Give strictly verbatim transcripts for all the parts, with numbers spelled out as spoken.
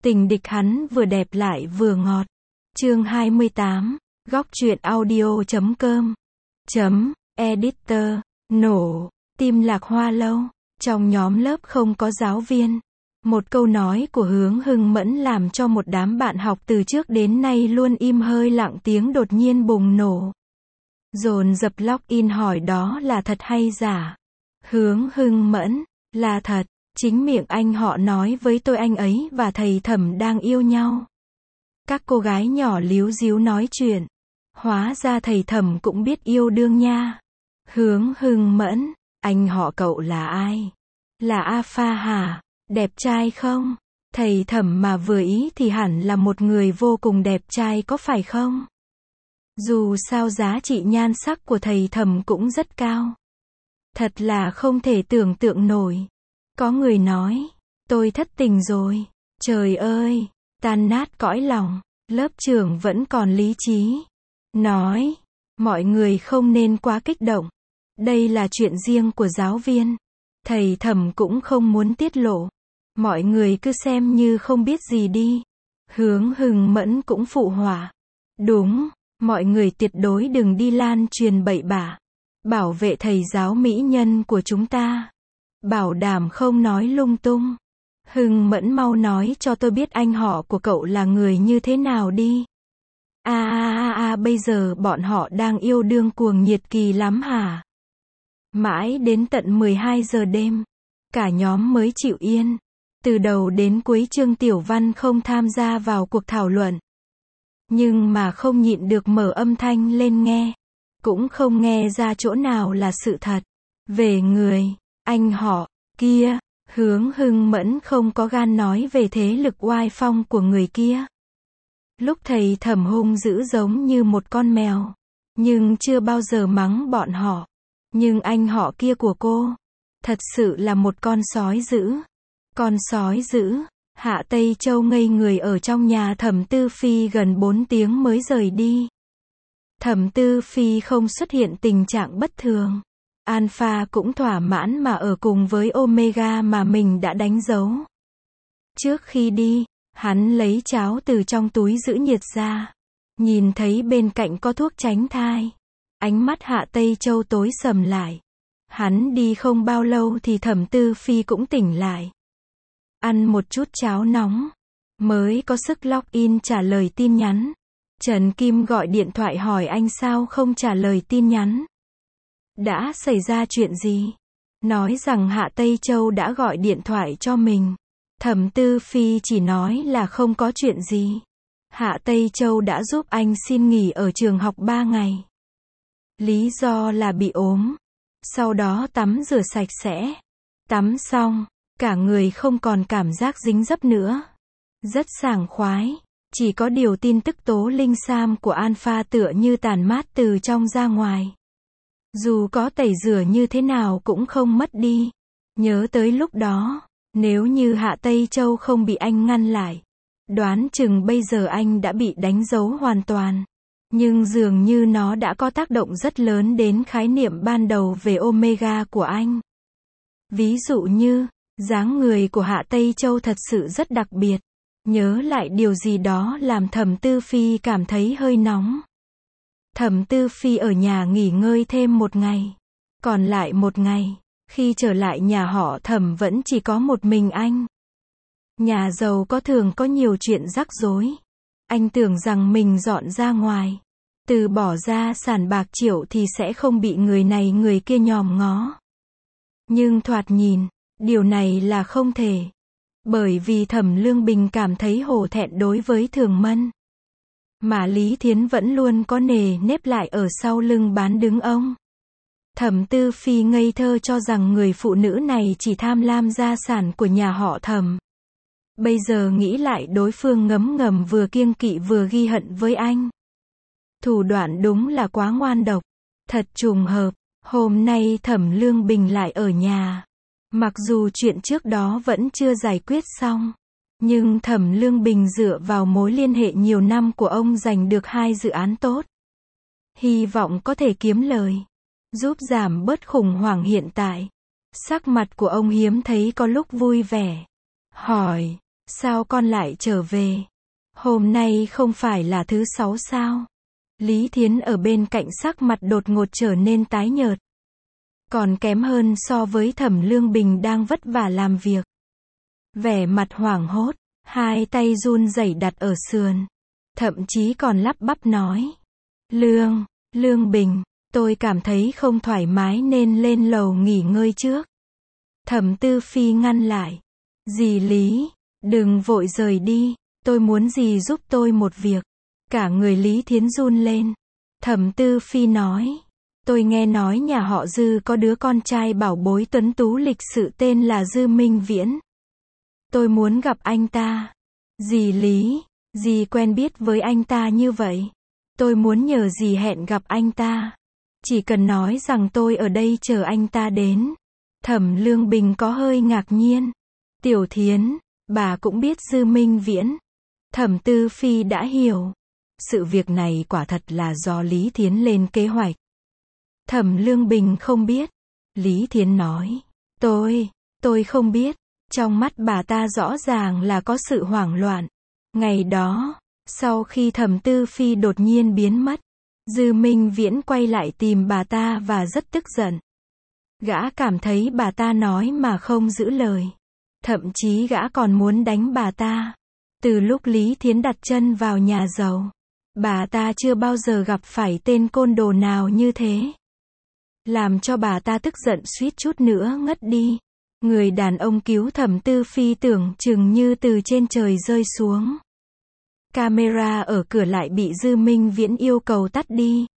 Tình địch hắn vừa đẹp lại vừa ngọt. Chương hai mươi tám, góc truyện audio chấm com chấm editor, nổ, tim lạc hoa lâu. Trong nhóm lớp không có giáo viên. Một câu nói của Hướng Hưng Mẫn làm cho một đám bạn học từ trước đến nay luôn im hơi lặng tiếng đột nhiên bùng nổ. Dồn dập login hỏi đó là thật hay giả. Hướng Hưng Mẫn, là thật. Chính miệng anh họ nói với tôi anh ấy và thầy Thẩm đang yêu nhau. Các cô gái nhỏ líu díu nói chuyện. Hóa ra thầy Thẩm cũng biết yêu đương nha. Hướng Hưng Mẫn, anh họ cậu là ai? Là A Pha hả? Đẹp trai không? Thầy Thẩm mà vừa ý thì hẳn là một người vô cùng đẹp trai có phải không? Dù sao giá trị nhan sắc của thầy Thẩm cũng rất cao. Thật là không thể tưởng tượng nổi. Có người nói, tôi thất tình rồi. Trời ơi, tan nát cõi lòng. Lớp trưởng vẫn còn lý trí. Nói, mọi người không nên quá kích động. Đây là chuyện riêng của giáo viên. Thầy Thẩm cũng không muốn tiết lộ. Mọi người cứ xem như không biết gì đi. Hướng Hưng Mẫn cũng phụ họa. Đúng, mọi người tuyệt đối đừng đi lan truyền bậy bạ. Bảo vệ thầy giáo mỹ nhân của chúng ta. Bảo đảm không nói lung tung. Hưng Mẫn mau nói cho tôi biết anh họ của cậu là người như thế nào đi. À à à à bây giờ bọn họ đang yêu đương cuồng nhiệt kỳ lắm hả? Mãi đến tận mười hai giờ đêm. Cả nhóm mới chịu yên. Từ đầu đến cuối Trương Tiểu Văn không tham gia vào cuộc thảo luận. Nhưng mà không nhịn được mở âm thanh lên nghe. Cũng không nghe ra chỗ nào là sự thật. Về người, anh họ, kia, Hướng Hưng Mẫn không có gan nói về thế lực oai phong của người kia. Lúc thầy Thẩm hung dữ giống như một con mèo. Nhưng chưa bao giờ mắng bọn họ. Nhưng anh họ kia của cô, thật sự là một con sói dữ. Con sói dữ. Hạ Tây Châu ngây người ở trong nhà Thẩm Tư Phi gần bốn tiếng mới rời đi. Thẩm Tư Phi không xuất hiện tình trạng bất thường. Alpha cũng thỏa mãn mà ở cùng với Omega mà mình đã đánh dấu. Trước khi đi, hắn lấy cháo từ trong túi giữ nhiệt ra. Nhìn thấy bên cạnh có thuốc tránh thai. Ánh mắt Hạ Tây Châu tối sầm lại. Hắn đi không bao lâu thì Thẩm Tư Phi cũng tỉnh lại. Ăn một chút cháo nóng. Mới có sức login trả lời tin nhắn. Trần Kim gọi điện thoại hỏi anh sao không trả lời tin nhắn. Đã xảy ra chuyện gì? Nói rằng Hạ Tây Châu đã gọi điện thoại cho mình. Thẩm Tư Phi chỉ nói là không có chuyện gì. Hạ Tây Châu đã giúp anh xin nghỉ ở trường học ba ngày. Lý do là bị ốm. Sau đó tắm rửa sạch sẽ. Tắm xong, cả người không còn cảm giác dính dấp nữa. Rất sảng khoái. Chỉ có điều tin tức tố linh sam của Alpha tựa như tàn mát từ trong ra ngoài. Dù có tẩy rửa như thế nào cũng không mất đi. Nhớ tới lúc đó, nếu như Hạ Tây Châu không bị anh ngăn lại, đoán chừng bây giờ anh đã bị đánh dấu hoàn toàn. Nhưng dường như nó đã có tác động rất lớn đến khái niệm ban đầu về Omega của anh. Ví dụ như, dáng người của Hạ Tây Châu thật sự rất đặc biệt. Nhớ lại điều gì đó làm Thẩm Tư Phi cảm thấy hơi nóng. Thẩm Tư Phi ở nhà nghỉ ngơi thêm một ngày. Còn lại một ngày, khi trở lại nhà họ Thẩm vẫn chỉ có một mình anh. Nhà giàu có thường có nhiều chuyện rắc rối. Anh tưởng rằng mình dọn ra ngoài, từ bỏ ra sản bạc triệu thì sẽ không bị người này người kia nhòm ngó. Nhưng thoạt nhìn, điều này là không thể. Bởi vì Thẩm Lương Bình cảm thấy hổ thẹn đối với Thường Mân. Mà Lý Thiến vẫn luôn có nề nếp lại ở sau lưng bán đứng ông. Thẩm Tư Phi ngây thơ cho rằng người phụ nữ này chỉ tham lam gia sản của nhà họ Thẩm. Bây giờ nghĩ lại đối phương ngấm ngầm vừa kiêng kỵ vừa ghi hận với anh. Thủ đoạn đúng là quá ngoan độc. Thật trùng hợp, hôm nay Thẩm Lương Bình lại ở nhà. Mặc dù chuyện trước đó vẫn chưa giải quyết xong. Nhưng Thẩm Lương Bình dựa vào mối liên hệ nhiều năm của ông giành được hai dự án tốt. Hy vọng có thể kiếm lời. Giúp giảm bớt khủng hoảng hiện tại. Sắc mặt của ông hiếm thấy có lúc vui vẻ. Hỏi, Sao con lại trở về? Hôm nay không phải là thứ sáu sao? Lý Thiến ở bên cạnh sắc mặt đột ngột trở nên tái nhợt. Còn kém hơn so với Thẩm Lương Bình đang vất vả làm việc. Vẻ mặt hoảng hốt, hai tay run rẩy đặt ở sườn. Thậm chí còn lắp bắp nói. Lương, Lương Bình, tôi cảm thấy không thoải mái nên lên lầu nghỉ ngơi trước. Thẩm Tư Phi ngăn lại. Dì Lý, đừng vội rời đi, tôi muốn dì giúp tôi một việc. Cả người Lý Thiến run lên. Thẩm Tư Phi nói. Tôi nghe nói nhà họ Dư có đứa con trai bảo bối tuấn tú lịch sự tên là Dư Minh Viễn. Tôi muốn gặp anh ta. Dì Lý, dì quen biết với anh ta như vậy. Tôi muốn nhờ dì hẹn gặp anh ta. Chỉ cần nói rằng tôi ở đây chờ anh ta đến. Thẩm Lương Bình có hơi ngạc nhiên. Tiểu Thiến, bà cũng biết Dư Minh Viễn. Thẩm Tư Phi đã hiểu. Sự việc này quả thật là do Lý Thiến lên kế hoạch. Thẩm Lương Bình không biết. Lý Thiến nói. Tôi, tôi không biết. Trong mắt bà ta rõ ràng là có sự hoảng loạn. Ngày đó, sau khi Thẩm Tư Phi đột nhiên biến mất, Dư Minh Viễn quay lại tìm bà ta và rất tức giận. Gã cảm thấy bà ta nói mà không giữ lời. Thậm chí gã còn muốn đánh bà ta. Từ lúc Lý Thiến đặt chân vào nhà giàu, bà ta chưa bao giờ gặp phải tên côn đồ nào như thế. Làm cho bà ta tức giận suýt chút nữa ngất đi. Người đàn ông cứu Thẩm Tư Phi tưởng chừng như từ trên trời rơi xuống. Camera ở cửa lại bị Dư Minh Viễn yêu cầu tắt đi.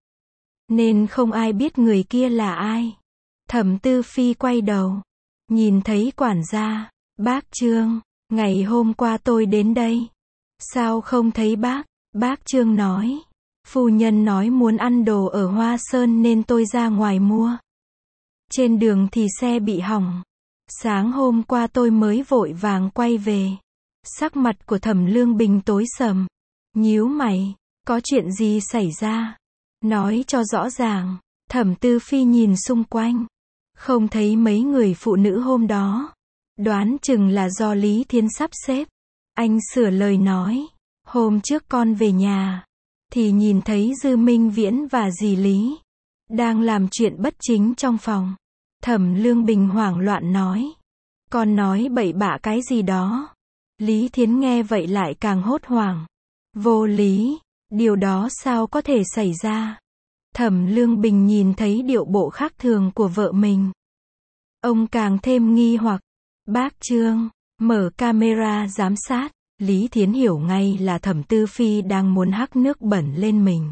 Nên không ai biết người kia là ai. Thẩm Tư Phi quay đầu. Nhìn thấy quản gia. Bác Trương, ngày hôm qua tôi đến đây. Sao không thấy bác? Bác Trương nói. Phu nhân nói muốn ăn đồ ở Hoa Sơn nên tôi ra ngoài mua. Trên đường thì xe bị hỏng. Sáng hôm qua tôi mới vội vàng quay về. Sắc mặt của Thẩm Lương Bình tối sầm. Nhíu mày, có chuyện gì xảy ra? Nói cho rõ ràng. Thẩm Tư Phi nhìn xung quanh. Không thấy mấy người phụ nữ hôm đó. Đoán chừng là do Lý Thiến sắp xếp. Anh sửa lời nói. Hôm trước con về nhà. Thì nhìn thấy Dư Minh Viễn và dì Lý. Đang làm chuyện bất chính trong phòng. Thẩm Lương Bình hoảng loạn nói. Con nói bậy bạ cái gì đó. Lý Thiến nghe vậy lại càng hốt hoảng. Vô lý. Điều đó sao có thể xảy ra. Thẩm Lương Bình nhìn thấy điệu bộ khác thường của vợ mình. Ông càng thêm nghi hoặc. Bác Trương, mở camera giám sát. Lý Thiến hiểu ngay là Thẩm Tư Phi đang muốn hắc nước bẩn lên mình.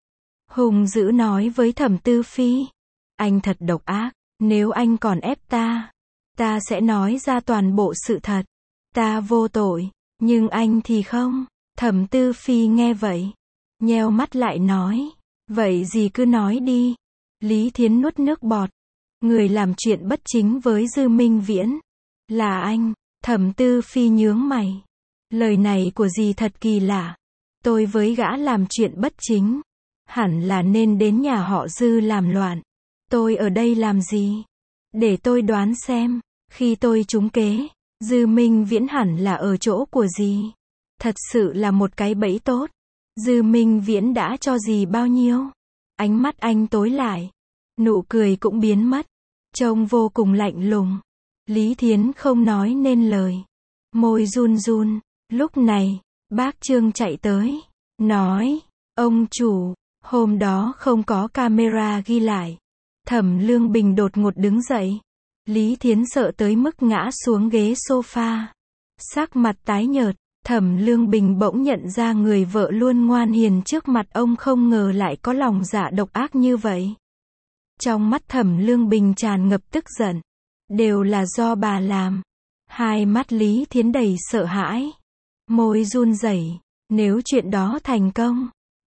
Hùng dữ nói với Thẩm Tư Phi. Anh thật độc ác. Nếu anh còn ép ta, ta sẽ nói ra toàn bộ sự thật. Ta vô tội, nhưng anh thì không. Thẩm Tư Phi nghe vậy, nheo mắt lại nói. Vậy gì cứ nói đi. Lý Thiến nuốt nước bọt. Người làm chuyện bất chính với Dư Minh Viễn là anh. Thẩm Tư Phi nhướng mày. Lời này của dì thật kỳ lạ. Tôi với gã làm chuyện bất chính, hẳn là nên đến nhà họ Dư làm loạn. Tôi ở đây làm gì? Để tôi đoán xem. Khi tôi trúng kế, Dư Minh Viễn hẳn là ở chỗ của dì. Thật sự là một cái bẫy tốt. Dư Minh Viễn đã cho dì bao nhiêu? Ánh mắt anh tối lại. Nụ cười cũng biến mất. Trông vô cùng lạnh lùng. Lý Thiến không nói nên lời. Môi run run. Lúc này, bác Trương chạy tới. Nói, ông chủ, hôm đó không có camera ghi lại. Thẩm Lương Bình đột ngột đứng dậy. Lý Thiến sợ tới mức ngã xuống ghế sofa. Sắc mặt tái nhợt. Thẩm Lương Bình bỗng nhận ra người vợ luôn ngoan hiền trước mặt ông không ngờ lại có lòng dạ độc ác như vậy. Trong mắt Thẩm Lương Bình tràn ngập tức giận. Đều là do bà làm. Hai mắt Lý Thiến đầy sợ hãi. Môi run rẩy. Nếu chuyện đó thành công,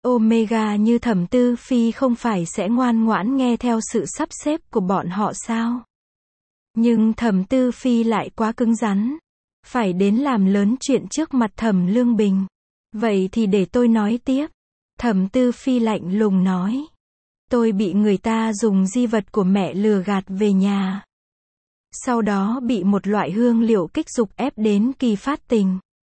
Omega như Thẩm Tư Phi không phải sẽ ngoan ngoãn nghe theo sự sắp xếp của bọn họ sao? Nhưng Thẩm Tư Phi lại quá cứng rắn. Phải đến làm lớn chuyện trước mặt Thẩm Lương Bình. Vậy thì để tôi nói tiếp. Thẩm Tư Phi lạnh lùng nói. Tôi bị người ta dùng di vật của mẹ lừa gạt về nhà. Sau đó bị một loại hương liệu kích dục ép đến kỳ phát tình.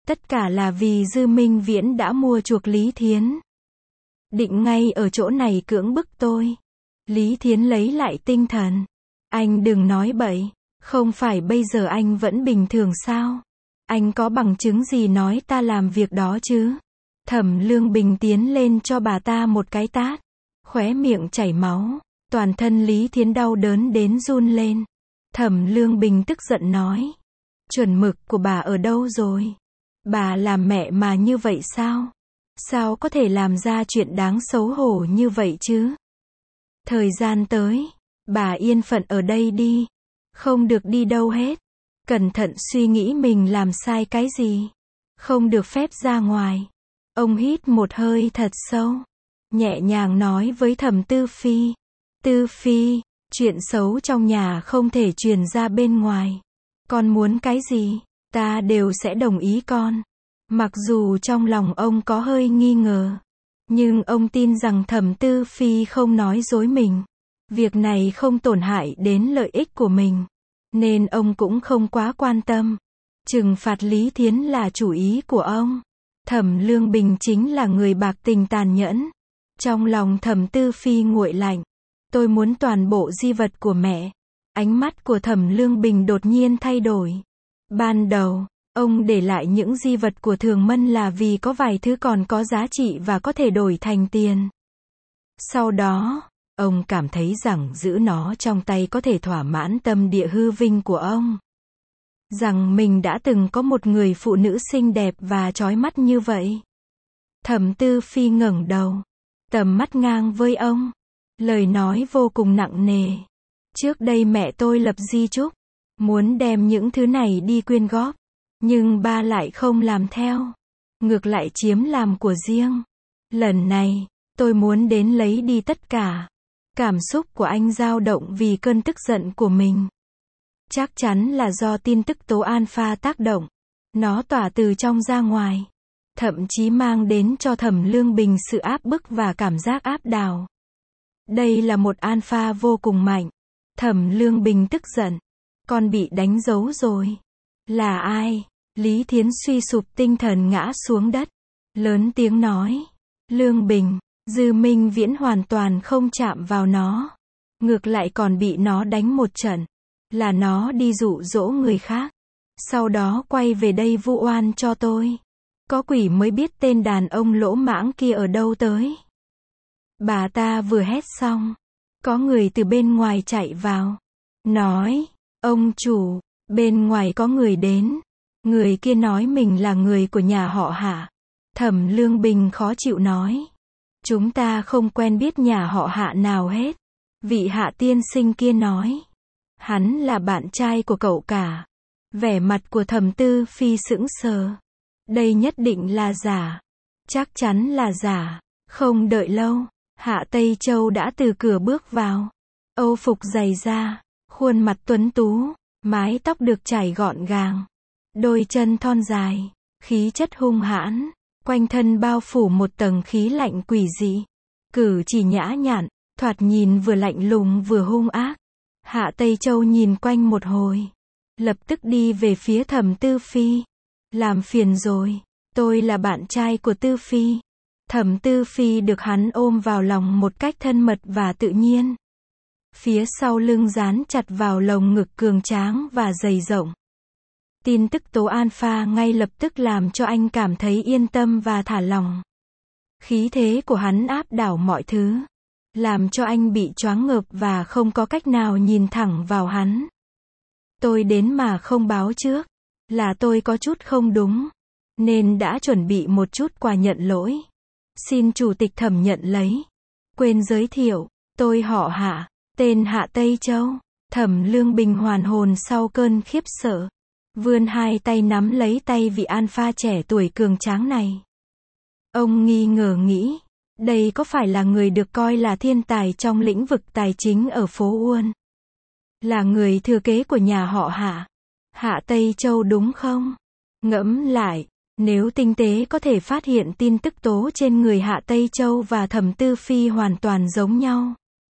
Tất cả là vì Dư Minh Viễn đã mua chuộc Lý Thiến. Định ngay ở chỗ này cưỡng bức tôi. Lý Thiến lấy lại tinh thần. Anh đừng nói bậy. Không phải bây giờ anh vẫn bình thường sao? Anh có bằng chứng gì nói ta làm việc đó chứ? Thẩm Lương Bình tiến lên cho bà ta một cái tát. Khóe miệng chảy máu. Toàn thân Lý Thiến đau đớn đến run lên. Thẩm Lương Bình tức giận nói. Chuẩn mực của bà ở đâu rồi? Bà làm mẹ mà như vậy sao? Sao có thể làm ra chuyện đáng xấu hổ như vậy chứ? Thời gian tới, bà yên phận ở đây đi. Không được đi đâu hết. Cẩn thận suy nghĩ mình làm sai cái gì. Không được phép ra ngoài. Ông hít một hơi thật sâu. Nhẹ nhàng nói với Thẩm Tư Phi. Tư Phi, chuyện xấu trong nhà không thể truyền ra bên ngoài. Con muốn cái gì, ta đều sẽ đồng ý con. Mặc dù trong lòng ông có hơi nghi ngờ. Nhưng ông tin rằng Thẩm Tư Phi không nói dối mình. Việc này không tổn hại đến lợi ích của mình. Nên ông cũng không quá quan tâm. Trừng phạt Lý Thiến là chủ ý của ông. Thẩm Lương Bình chính là người bạc tình tàn nhẫn. Trong lòng Thẩm Tư Phi nguội lạnh. Tôi muốn toàn bộ di vật của mẹ. Ánh mắt của Thẩm Lương Bình đột nhiên thay đổi. Ban đầu, ông để lại những di vật của Thường Mân là vì có vài thứ còn có giá trị và có thể đổi thành tiền. Sau đó, ông cảm thấy rằng giữ nó trong tay có thể thỏa mãn tâm địa hư vinh của ông. Rằng mình đã từng có một người phụ nữ xinh đẹp và chói mắt như vậy. Thẩm Tư Phi ngẩng đầu, tầm mắt ngang với ông. Lời nói vô cùng nặng nề. Trước đây mẹ tôi lập di chúc, muốn đem những thứ này đi quyên góp. Nhưng ba lại không làm theo. Ngược lại chiếm làm của riêng. Lần này, tôi muốn đến lấy đi tất cả. Cảm xúc của anh dao động vì cơn tức giận của mình. Chắc chắn là do tin tức tố alpha tác động. Nó tỏa từ trong ra ngoài. Thậm chí mang đến cho Thẩm Lương Bình sự áp bức và cảm giác áp đảo. Đây là một alpha vô cùng mạnh. Thẩm Lương Bình tức giận. Con bị đánh dấu rồi. Là ai? Lý Thiến suy sụp tinh thần ngã xuống đất. Lớn tiếng nói. Lương Bình, Dư Minh Viễn hoàn toàn không chạm vào nó. Ngược lại còn bị nó đánh một trận. Là nó đi dụ dỗ người khác. Sau đó quay về đây vu oan cho tôi. Có quỷ mới biết tên đàn ông lỗ mãng kia ở đâu tới. Bà ta vừa hét xong. Có người từ bên ngoài chạy vào. Nói, ông chủ, bên ngoài có người đến. Người kia nói mình là người của nhà họ Hạ. Thẩm Lương Bình khó chịu nói. Chúng ta không quen biết nhà họ Hạ nào hết. Vị Hạ tiên sinh kia nói. Hắn là bạn trai của cậu cả. Vẻ mặt của Thẩm Tư Phi sững sờ. Đây nhất định là giả. Chắc chắn là giả. Không đợi lâu, Hạ Tây Châu đã từ cửa bước vào. Âu phục dày da, khuôn mặt tuấn tú, mái tóc được chải gọn gàng. Đôi chân thon dài, khí chất hung hãn, quanh thân bao phủ một tầng khí lạnh quỷ dị. Cử chỉ nhã nhặn, thoạt nhìn vừa lạnh lùng vừa hung ác. Hạ Tây Châu nhìn quanh một hồi, lập tức đi về phía Thẩm Tư Phi. Làm phiền rồi, tôi là bạn trai của Tư Phi. Thẩm Tư Phi được hắn ôm vào lòng một cách thân mật và tự nhiên. Phía sau lưng dán chặt vào lồng ngực cường tráng và dày rộng. Tin tức tố alpha ngay lập tức làm cho anh cảm thấy yên tâm và thả lòng. Khí thế của hắn áp đảo mọi thứ. Làm cho anh bị choáng ngợp và không có cách nào nhìn thẳng vào hắn. Tôi đến mà không báo trước. Là tôi có chút không đúng. Nên đã chuẩn bị một chút quà nhận lỗi. Xin chủ tịch Thẩm nhận lấy. Quên giới thiệu, tôi họ Hạ, tên Hạ Tây Châu. Thẩm Lương Bình hoàn hồn sau cơn khiếp sợ. Vươn hai tay nắm lấy tay vị alpha trẻ tuổi cường tráng này. Ông nghi ngờ nghĩ, đây có phải là người được coi là thiên tài trong lĩnh vực tài chính ở phố Uôn? Là người thừa kế của nhà họ Hạ. Hạ Tây Châu đúng không? Ngẫm lại, nếu tinh tế có thể phát hiện tin tức tố trên người Hạ Tây Châu và Thẩm Tư Phi hoàn toàn giống nhau.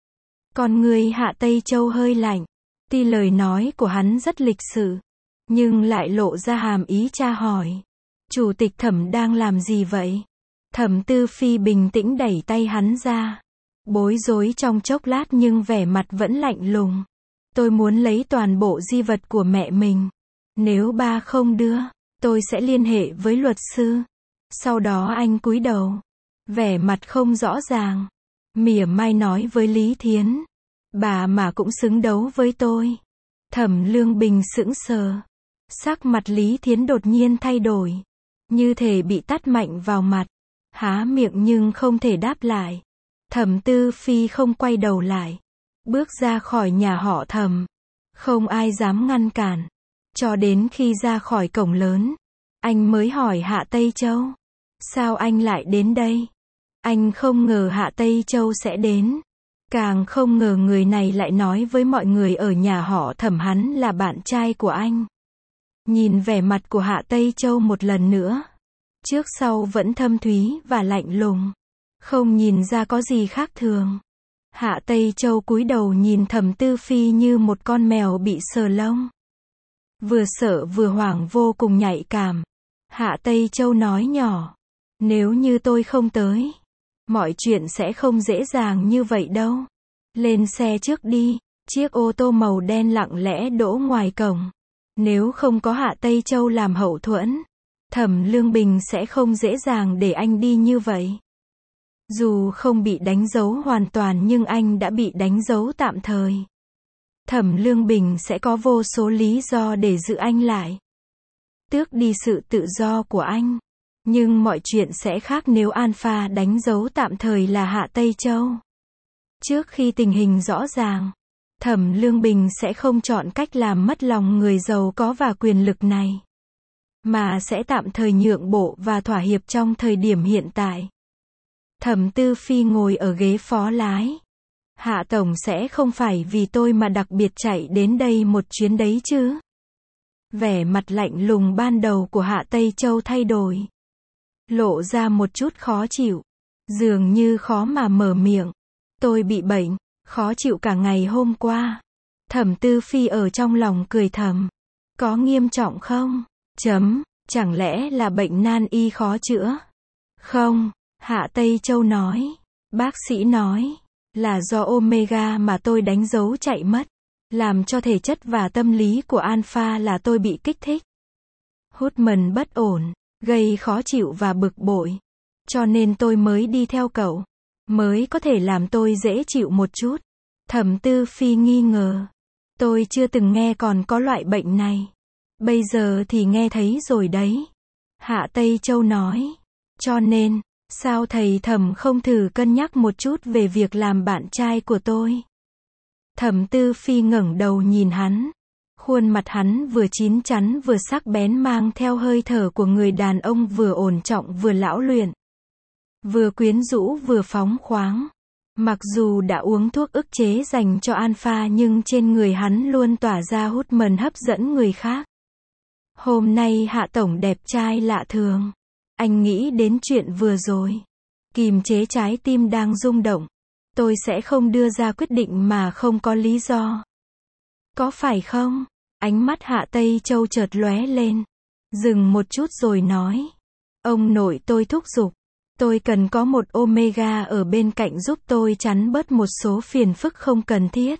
Còn người Hạ Tây Châu hơi lạnh. Tuy lời nói của hắn rất lịch sự, nhưng lại lộ ra hàm ý tra hỏi. Chủ tịch Thẩm đang làm gì vậy? Thẩm Tư Phi bình tĩnh đẩy tay hắn ra. Bối rối trong chốc lát nhưng vẻ mặt vẫn lạnh lùng. Tôi muốn lấy toàn bộ di vật của mẹ mình. Nếu ba không đưa, tôi sẽ liên hệ với luật sư. Sau đó anh cúi đầu. Vẻ mặt không rõ ràng. Mỉa mai nói với Lý Thiến. Bà mà cũng xứng đấu với tôi. Thẩm Lương Bình sững sờ. Sắc mặt Lý Thiến đột nhiên thay đổi. Như thể bị tát mạnh vào mặt. Há miệng nhưng không thể đáp lại. Thẩm Tư Phi không quay đầu lại. Bước ra khỏi nhà họ Thẩm. Không ai dám ngăn cản. Cho đến khi ra khỏi cổng lớn. Anh mới hỏi Hạ Tây Châu. Sao anh lại đến đây? Anh không ngờ Hạ Tây Châu sẽ đến. Càng không ngờ người này lại nói với mọi người ở nhà họ Thẩm hắn là bạn trai của anh. Nhìn vẻ mặt của Hạ Tây Châu một lần nữa. Trước sau vẫn thâm thúy và lạnh lùng. Không nhìn ra có gì khác thường. Hạ Tây Châu cúi đầu nhìn Thẩm Tư Phi như một con mèo bị sờ lông. Vừa sợ vừa hoảng vô cùng nhạy cảm. Hạ Tây Châu nói nhỏ. Nếu như tôi không tới, mọi chuyện sẽ không dễ dàng như vậy đâu. Lên xe trước đi. Chiếc ô tô màu đen lặng lẽ đỗ ngoài cổng. Nếu không có Hạ Tây Châu làm hậu thuẫn, Thẩm Lương Bình sẽ không dễ dàng để anh đi như vậy. Dù không bị đánh dấu hoàn toàn nhưng anh đã bị đánh dấu tạm thời. Thẩm Lương Bình sẽ có vô số lý do để giữ anh lại. Tước đi sự tự do của anh. Nhưng mọi chuyện sẽ khác nếu Alpha đánh dấu tạm thời là Hạ Tây Châu. Trước khi tình hình rõ ràng, Thẩm Lương Bình sẽ không chọn cách làm mất lòng người giàu có và quyền lực này. Mà sẽ tạm thời nhượng bộ và thỏa hiệp trong thời điểm hiện tại. Thẩm Tư Phi ngồi ở ghế phó lái. Hạ Tổng sẽ không phải vì tôi mà đặc biệt chạy đến đây một chuyến đấy chứ? Vẻ mặt lạnh lùng ban đầu của Hạ Tây Châu thay đổi. Lộ ra một chút khó chịu. Dường như khó mà mở miệng. Tôi bị bệnh, khó chịu cả ngày hôm qua. Thẩm Tư Phi ở trong lòng cười thầm. Có nghiêm trọng không? Chấm, chẳng lẽ là bệnh nan y khó chữa? Không, Hạ Tây Châu nói. Bác sĩ nói, là do Omega mà tôi đánh dấu chạy mất. Làm cho thể chất và tâm lý của Alpha là tôi bị kích thích. Hút-mần bất ổn, gây khó chịu và bực bội. Cho nên tôi mới đi theo cậu. Mới có thể làm tôi dễ chịu một chút. Thẩm Tư Phi nghi ngờ. Tôi chưa từng nghe còn có loại bệnh này. Bây giờ thì nghe thấy rồi đấy. Hạ Tây Châu nói. Cho nên, sao thầy Thẩm không thử cân nhắc một chút về việc làm bạn trai của tôi? Thẩm Tư Phi ngẩng đầu nhìn hắn. Khuôn mặt hắn vừa chín chắn vừa sắc bén mang theo hơi thở của người đàn ông vừa ổn trọng vừa lão luyện. Vừa quyến rũ vừa phóng khoáng. Mặc dù đã uống thuốc ức chế dành cho Alpha nhưng trên người hắn luôn tỏa ra hút mần hấp dẫn người khác. Hôm nay Hạ Tổng đẹp trai lạ thường. Anh nghĩ đến chuyện vừa rồi. Kìm chế trái tim đang rung động. Tôi sẽ không đưa ra quyết định mà không có lý do. Có phải không? Ánh mắt Hạ Tây Châu chợt lóe lên. Dừng một chút rồi nói. Ông nội tôi thúc giục. Tôi cần có một Omega ở bên cạnh giúp tôi chắn bớt một số phiền phức không cần thiết.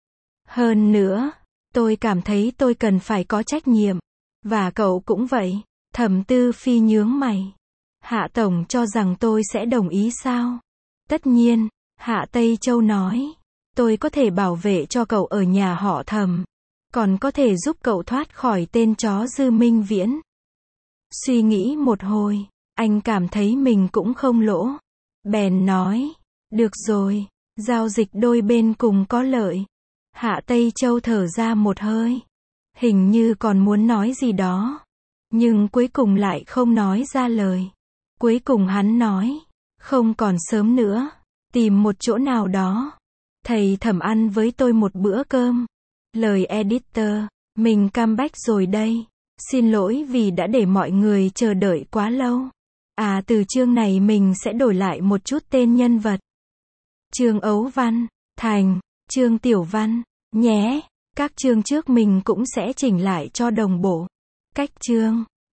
Hơn nữa, tôi cảm thấy tôi cần phải có trách nhiệm. Và cậu cũng vậy. Thẩm Tư Phi nhướng mày. Hạ Tổng cho rằng tôi sẽ đồng ý sao? Tất nhiên, Hạ Tây Châu nói. Tôi có thể bảo vệ cho cậu ở nhà họ Thẩm. Còn có thể giúp cậu thoát khỏi tên chó Dư Minh Viễn. Suy nghĩ một hồi. Anh cảm thấy mình cũng không lỗ. Bèn nói. Được rồi. Giao dịch đôi bên cùng có lợi. Hạ Tây Châu thở ra một hơi. Hình như còn muốn nói gì đó. Nhưng cuối cùng lại không nói ra lời. Cuối cùng hắn nói. Không còn sớm nữa. Tìm một chỗ nào đó. Thầy Thẩm ăn với tôi một bữa cơm. Lời editor. Mình comeback rồi đây. Xin lỗi vì đã để mọi người chờ đợi quá lâu. À từ chương này mình sẽ đổi lại một chút tên nhân vật. Chương Ấu Văn, Thành, chương Tiểu Văn, nhé. Các chương trước mình cũng sẽ chỉnh lại cho đồng bộ. Cách chương